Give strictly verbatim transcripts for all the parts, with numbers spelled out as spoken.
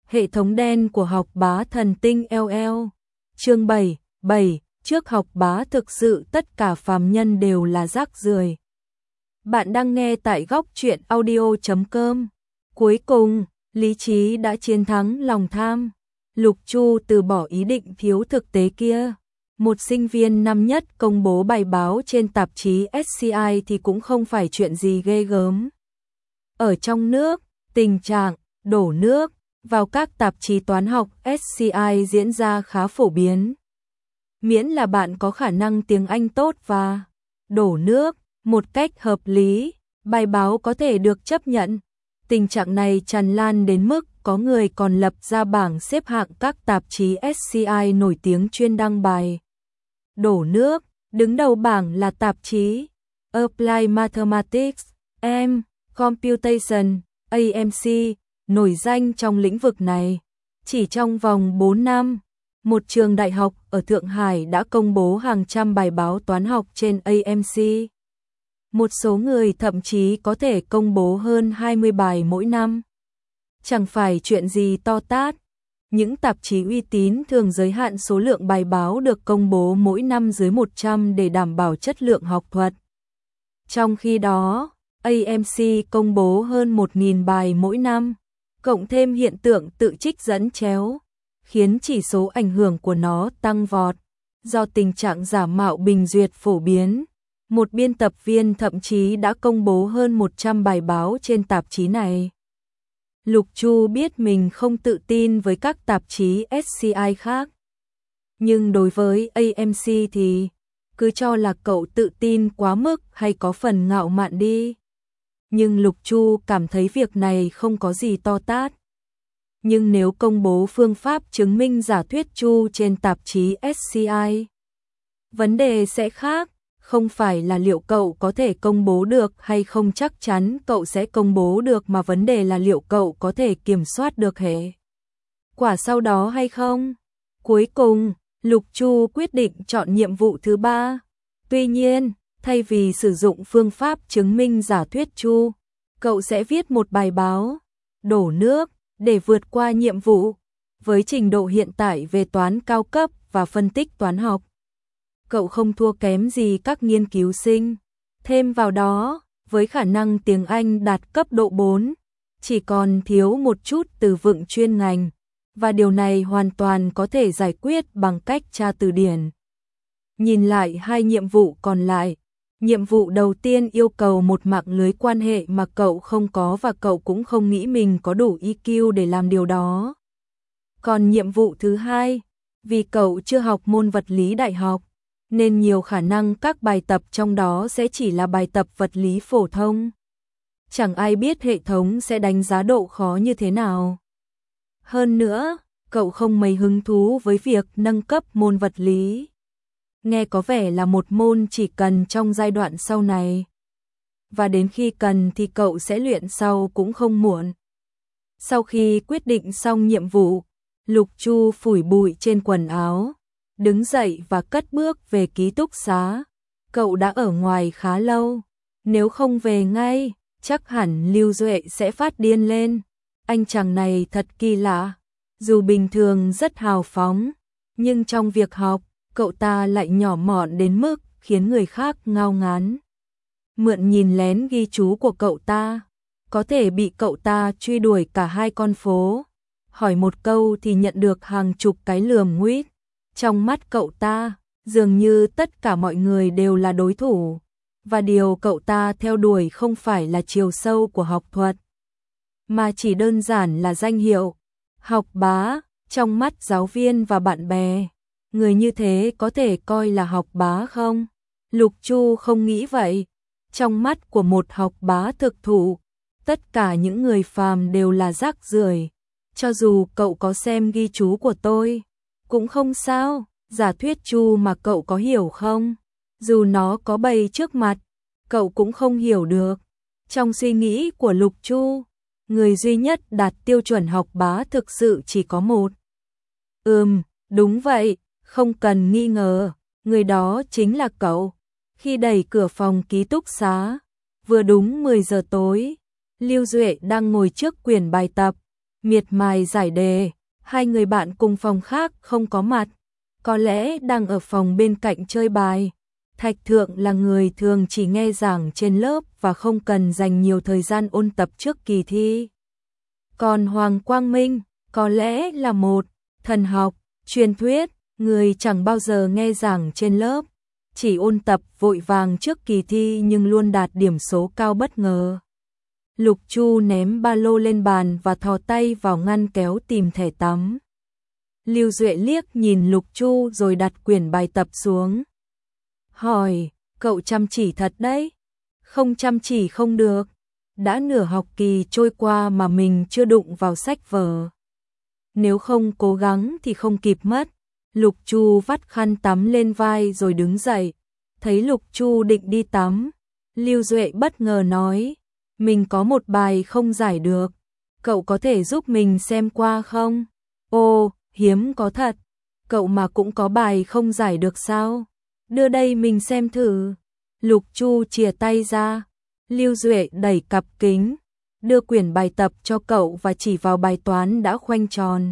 Hệ thống đen của học bá thần tinh lờ lờ. Chương bảy, bảy, trước học bá thực sự tất cả phàm nhân đều là rác rưởi. Bạn đang nghe tại góc truyện audio chấm com. Cuối cùng, lý trí đã chiến thắng lòng tham. Lục Chu từ bỏ ý định thiếu thực tế kia. Một sinh viên năm nhất công bố bài báo trên tạp chí ét xê i thì cũng không phải chuyện gì ghê gớm. Ở trong nước, tình trạng đổ nước vào các tạp chí toán học ét xê i diễn ra khá phổ biến. Miễn là bạn có khả năng tiếng Anh tốt và đổ nước một cách hợp lý, bài báo có thể được chấp nhận. Tình trạng này tràn lan đến mức có người còn lập ra bảng xếp hạng các tạp chí ét xê i nổi tiếng chuyên đăng bài đổ nước. Đứng đầu bảng là tạp chí Applied Mathematics and Computation a em xê, nổi danh trong lĩnh vực này. Chỉ trong vòng bốn năm, một trường đại học ở Thượng Hải đã công bố hàng trăm bài báo toán học trên a em xê. Một số người thậm chí có thể công bố hơn hai mươi bài mỗi năm. Chẳng phải chuyện gì to tát. Những tạp chí uy tín thường giới hạn số lượng bài báo được công bố mỗi năm dưới một trăm để đảm bảo chất lượng học thuật. Trong khi đó, a em xê công bố hơn một nghìn bài mỗi năm, cộng thêm hiện tượng tự trích dẫn chéo, khiến chỉ số ảnh hưởng của nó tăng vọt. Do tình trạng giả mạo bình duyệt phổ biến, một biên tập viên thậm chí đã công bố hơn một trăm bài báo trên tạp chí này. Lục Chu biết mình không tự tin với các tạp chí ét xê i khác. Nhưng đối với a em xê thì cứ cho là cậu tự tin quá mức hay có phần ngạo mạn đi. Nhưng Lục Chu cảm thấy việc này không có gì to tát. Nhưng nếu công bố phương pháp chứng minh giả thuyết Chu trên tạp chí ét xê i, vấn đề sẽ khác. Không phải là liệu cậu có thể công bố được hay không chắc chắn cậu sẽ công bố được, mà vấn đề là liệu cậu có thể kiểm soát được hệ quả sau đó hay không. Cuối cùng, Lục Chu quyết định chọn nhiệm vụ thứ ba. Tuy nhiên, thay vì sử dụng phương pháp chứng minh giả thuyết Chu, cậu sẽ viết một bài báo đổ nước để vượt qua nhiệm vụ. Với trình độ hiện tại về toán cao cấp và phân tích toán học, cậu không thua kém gì các nghiên cứu sinh. Thêm vào đó, với khả năng tiếng Anh đạt cấp độ bốn, chỉ còn thiếu một chút từ vựng chuyên ngành, và điều này hoàn toàn có thể giải quyết bằng cách tra từ điển. Nhìn lại hai nhiệm vụ còn lại, nhiệm vụ đầu tiên yêu cầu một mạng lưới quan hệ mà cậu không có và cậu cũng không nghĩ mình có đủ i kiu để làm điều đó. Còn nhiệm vụ thứ hai, vì cậu chưa học môn vật lý đại học, nên nhiều khả năng các bài tập trong đó sẽ chỉ là bài tập vật lý phổ thông. Chẳng ai biết hệ thống sẽ đánh giá độ khó như thế nào. Hơn nữa, cậu không mấy hứng thú với việc nâng cấp môn vật lý. Nghe có vẻ là một môn chỉ cần trong giai đoạn sau này. Và đến khi cần thì cậu sẽ luyện sau cũng không muộn. Sau khi quyết định xong nhiệm vụ, Lục Chu phủi bụi trên quần áo, đứng dậy và cất bước về ký túc xá. Cậu đã ở ngoài khá lâu, nếu không về ngay, chắc hẳn Lưu Duệ sẽ phát điên lên. Anh chàng này thật kỳ lạ, dù bình thường rất hào phóng, nhưng trong việc học, cậu ta lại nhỏ mọn đến mức khiến người khác ngao ngán. Mượn nhìn lén ghi chú của cậu ta, có thể bị cậu ta truy đuổi cả hai con phố. Hỏi một câu thì nhận được hàng chục cái lườm nguýt. Trong mắt cậu ta, dường như tất cả mọi người đều là đối thủ, và điều cậu ta theo đuổi không phải là chiều sâu của học thuật, mà chỉ đơn giản là danh hiệu học bá. Trong mắt giáo viên và bạn bè, người như thế có thể coi là học bá không? Lục Chu không nghĩ vậy. Trong mắt của một học bá thực thụ, tất cả những người phàm đều là rác rưởi. Cho dù cậu có xem ghi chú của tôi, cũng không sao. Giả thuyết Chu mà cậu có hiểu không? Dù nó có bày trước mặt, cậu cũng không hiểu được. Trong suy nghĩ của Lục Chu, người duy nhất đạt tiêu chuẩn học bá thực sự chỉ có một. Ừm, đúng vậy, không cần nghi ngờ, người đó chính là cậu. Khi đẩy cửa phòng ký túc xá, vừa đúng mười giờ tối, Lưu Duệ đang ngồi trước quyển bài tập, miệt mài giải đề. Hai người bạn cùng phòng khác không có mặt, có lẽ đang ở phòng bên cạnh chơi bài. Thạch Thượng là người thường chỉ nghe giảng trên lớp và không cần dành nhiều thời gian ôn tập trước kỳ thi. Còn Hoàng Quang Minh có lẽ là một thần học, truyền thuyết, người chẳng bao giờ nghe giảng trên lớp, chỉ ôn tập vội vàng trước kỳ thi nhưng luôn đạt điểm số cao bất ngờ. Lục Chu ném ba lô lên bàn và thò tay vào ngăn kéo tìm thẻ tắm. Lưu Duệ liếc nhìn Lục Chu rồi đặt quyển bài tập xuống. Hỏi, cậu chăm chỉ thật đấy. Không chăm chỉ không được. Đã nửa học kỳ trôi qua mà mình chưa đụng vào sách vở. Nếu không cố gắng thì không kịp mất. Lục Chu vắt khăn tắm lên vai rồi đứng dậy. Thấy Lục Chu định đi tắm, Lưu Duệ bất ngờ nói, mình có một bài không giải được, cậu có thể giúp mình xem qua không? Ồ, hiếm có thật, cậu mà cũng có bài không giải được sao? Đưa đây mình xem thử. Lục Chu chìa tay ra, Lưu Duệ đẩy cặp kính, đưa quyển bài tập cho cậu và chỉ vào bài toán đã khoanh tròn.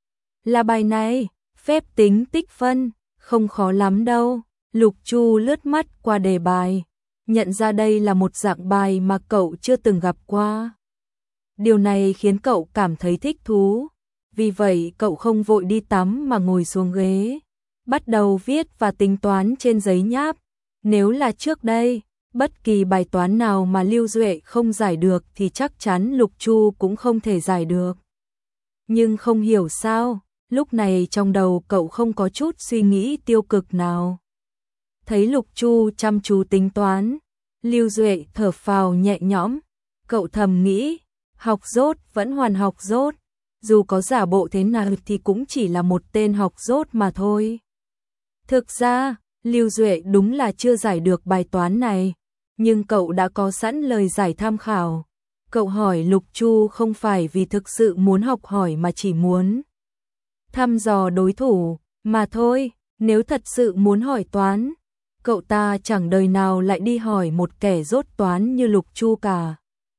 Là bài này, phép tính tích phân, không khó lắm đâu. Lục Chu lướt mắt qua đề bài, nhận ra đây là một dạng bài mà cậu chưa từng gặp qua. Điều này khiến cậu cảm thấy thích thú, vì vậy cậu không vội đi tắm mà ngồi xuống ghế, bắt đầu viết và tính toán trên giấy nháp. Nếu là trước đây, bất kỳ bài toán nào mà Lưu Duệ không giải được thì chắc chắn Lục Chu cũng không thể giải được. Nhưng không hiểu sao, lúc này trong đầu cậu không có chút suy nghĩ tiêu cực nào. Thấy Lục Chu chăm chú tính toán, Lưu Duệ thở phào nhẹ nhõm, cậu thầm nghĩ, học dốt vẫn hoàn học dốt, dù có giả bộ thế nào thì cũng chỉ là một tên học dốt mà thôi. Thực ra, Lưu Duệ đúng là chưa giải được bài toán này, nhưng cậu đã có sẵn lời giải tham khảo. Cậu hỏi Lục Chu không phải vì thực sự muốn học hỏi mà chỉ muốn thăm dò đối thủ, mà thôi. Nếu thật sự muốn hỏi toán, cậu ta chẳng đời nào lại đi hỏi một kẻ dốt toán như Lục Chu cả.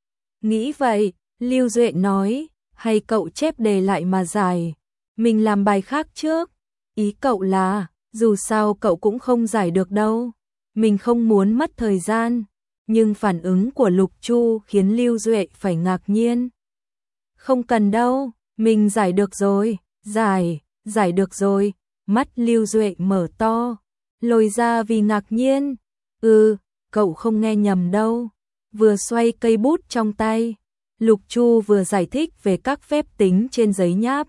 Nghĩ vậy, Lưu Duệ nói, hay cậu chép đề lại mà giải, mình làm bài khác trước. Ý cậu là, dù sao cậu cũng không giải được đâu, mình không muốn mất thời gian. Nhưng phản ứng của Lục Chu khiến Lưu Duệ phải ngạc nhiên. Không cần đâu, mình giải được rồi, giải, giải được rồi. Mắt Lưu Duệ mở to, lồi ra vì ngạc nhiên. Ừ, cậu không nghe nhầm đâu. Vừa xoay cây bút trong tay, Lục Chu vừa giải thích về các phép tính trên giấy nháp.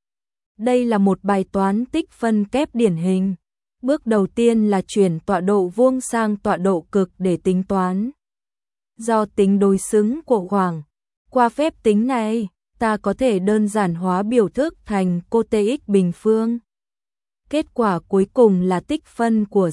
Đây là một bài toán tích phân kép điển hình. Bước đầu tiên là chuyển tọa độ vuông sang tọa độ cực để tính toán. Do tính đối xứng của khoảng, qua phép tính này, ta có thể đơn giản hóa biểu thức thành cotx bình phương. Kết quả cuối cùng là tích phân của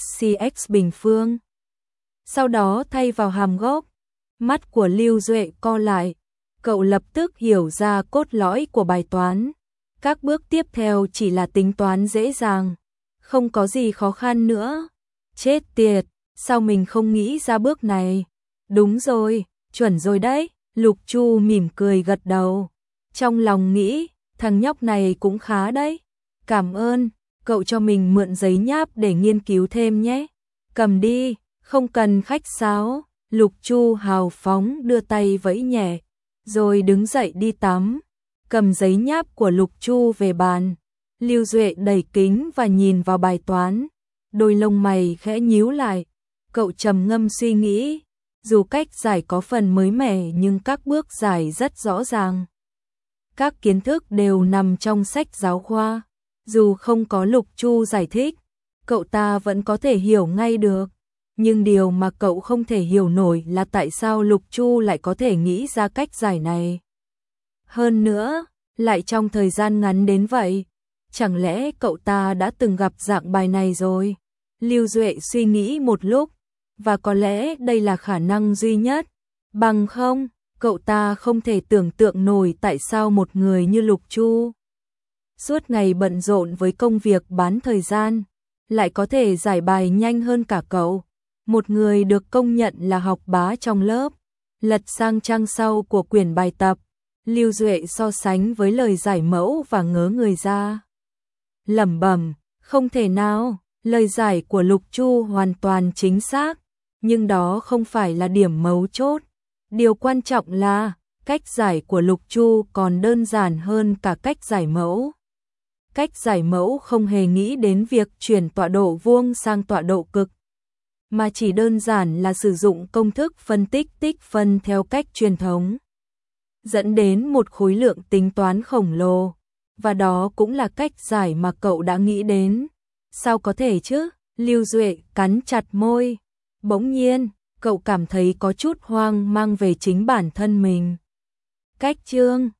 cx bình phương. Sau đó thay vào hàm gốc, mắt của Lưu Duệ co lại, cậu lập tức hiểu ra cốt lõi của bài toán. Các bước tiếp theo chỉ là tính toán dễ dàng, không có gì khó khăn nữa. Chết tiệt, sao mình không nghĩ ra bước này? Đúng rồi, chuẩn rồi đấy. Lục Chu mỉm cười gật đầu, trong lòng nghĩ, thằng nhóc này cũng khá đấy. Cảm ơn, cậu cho mình mượn giấy nháp để nghiên cứu thêm nhé. Cầm đi, không cần khách sáo. Lục Chu hào phóng đưa tay vẫy nhẹ, rồi đứng dậy đi tắm. Cầm giấy nháp của Lục Chu về bàn, Lưu Duệ đẩy kính và nhìn vào bài toán. Đôi lông mày khẽ nhíu lại, cậu trầm ngâm suy nghĩ. Dù cách giải có phần mới mẻ nhưng các bước giải rất rõ ràng. Các kiến thức đều nằm trong sách giáo khoa. Dù không có Lục Chu giải thích, cậu ta vẫn có thể hiểu ngay được. Nhưng điều mà cậu không thể hiểu nổi là tại sao Lục Chu lại có thể nghĩ ra cách giải này. Hơn nữa, lại trong thời gian ngắn đến vậy. Chẳng lẽ cậu ta đã từng gặp dạng bài này rồi? Lưu Duệ suy nghĩ một lúc, và có lẽ đây là khả năng duy nhất. Bằng không, cậu ta không thể tưởng tượng nổi tại sao một người như Lục Chu, suốt ngày bận rộn với công việc bán thời gian, lại có thể giải bài nhanh hơn cả cậu. Một người được công nhận là học bá trong lớp. Lật sang trang sau của quyển bài tập, Lưu Duệ so sánh với lời giải mẫu và ngớ người ra. Lẩm bẩm, không thể nào, lời giải của Lục Chu hoàn toàn chính xác, nhưng đó không phải là điểm mấu chốt. Điều quan trọng là, cách giải của Lục Chu còn đơn giản hơn cả cách giải mẫu. Cách giải mẫu không hề nghĩ đến việc chuyển tọa độ vuông sang tọa độ cực, mà chỉ đơn giản là sử dụng công thức phân tích tích phân theo cách truyền thống, dẫn đến một khối lượng tính toán khổng lồ, và đó cũng là cách giải mà cậu đã nghĩ đến. Sao có thể chứ? Lưu Duệ cắn chặt môi. Bỗng nhiên, cậu cảm thấy có chút hoang mang về chính bản thân mình. Cách chương